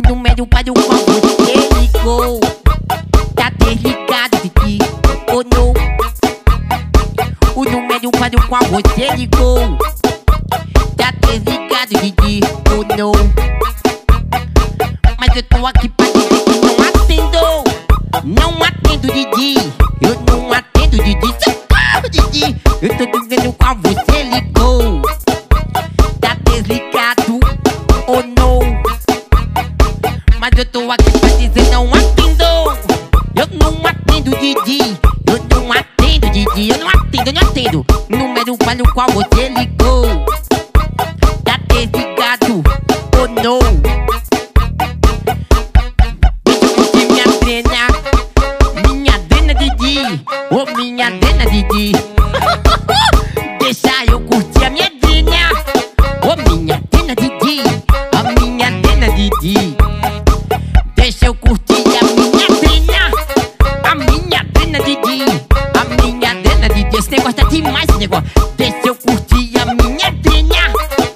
número para o qual você ligou tá desligado, Didi, ou não? O número para o qual você ligou tá desligado, Didi, ou não? Mas eu tô aqui pra dizer que não atendo. Não atendo, Didi. Eu não atendo, Didi. Socorro, Didi. Eu tô dizendo qual você ligou tá desligado ou não? Mas eu tô aqui pra dizer não atendo. Eu não atendo, Didi. Eu não atendo, Didi. Eu não atendo. Número para o qual você ligou tá desligado ou não? Minha dena, Didi, ô minha dena, Didi. Deixa eu curtir a minha dena, ô minha dena, Didi, a minha dena, Didi. Deixa eu curtir a minha dena, Didi, a minha dena, Didi. Esse negócio tá demais, esse negócio. Deixa eu curtir a minha dena,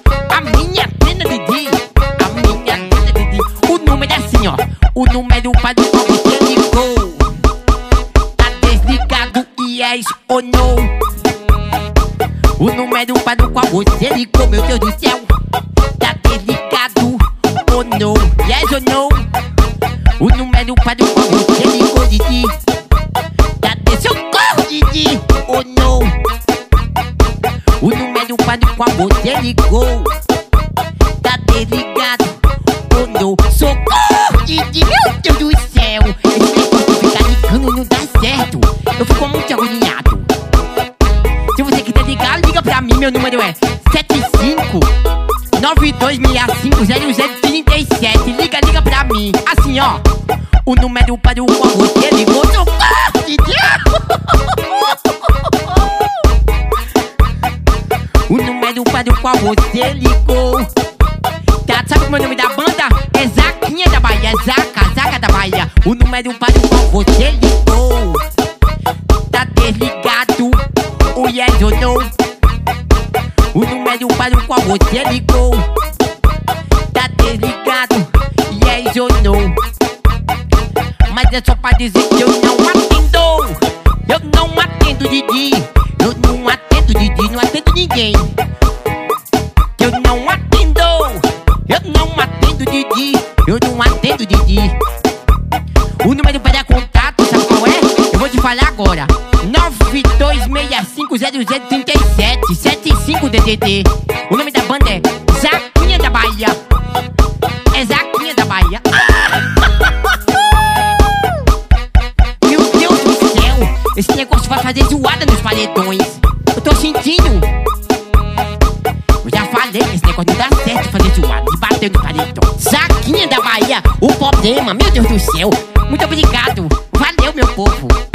Didi, a minha dena, Didi. O número é assim, ó. O número para o qual você ligou tá desligado, yes ou não? O número para o qual você ligou, meu Deus do céu, tá desligado ou não? Yes ou não? O número para o qual você ligou, Didi, tá socorro, Didi, ou não? O número para o qual você ligou tá desligado ou não? Socorro, Didi, meu Deus do céu. Esse negócio de ficar ligando não dá certo. Eu fico muito agoniado. Se você quiser ligar, liga pra mim. Meu número é 7592650037. Liga pra mim. Assim, ó. O número para o qual você ligou. Socorro, Didi. O número para o qual você ligou tá, sabe como é o nome da banda? É Zaquinha da Bahia, Zaca da Bahia. O número para o qual você ligou tá desligado, o yes ou não? O número para o qual você ligou tá desligado, yes ou não? Mas é só pra dizer que eu não atendo. Eu não atendo, Didi. Eu não atendo, Didi. Não atendo ninguém. Eu não atendo. Eu não atendo, Didi. Eu não atendo, Didi. O número para contato, sabe qual é? Eu vou te falar agora. 92650037 75 DDD. O nome da banda é Zaquinha da Bahia. É Zaquinha da Bahia. Meu Deus do céu. Esse negócio vai fazer zoada nos paredões. Eu tô sentindo. Eu já falei que esse negócio não dá certo fazer zoada e bater no paredão. Zaquinha da Bahia, o problema, meu Deus do céu. Muito obrigado. Valeu, meu povo.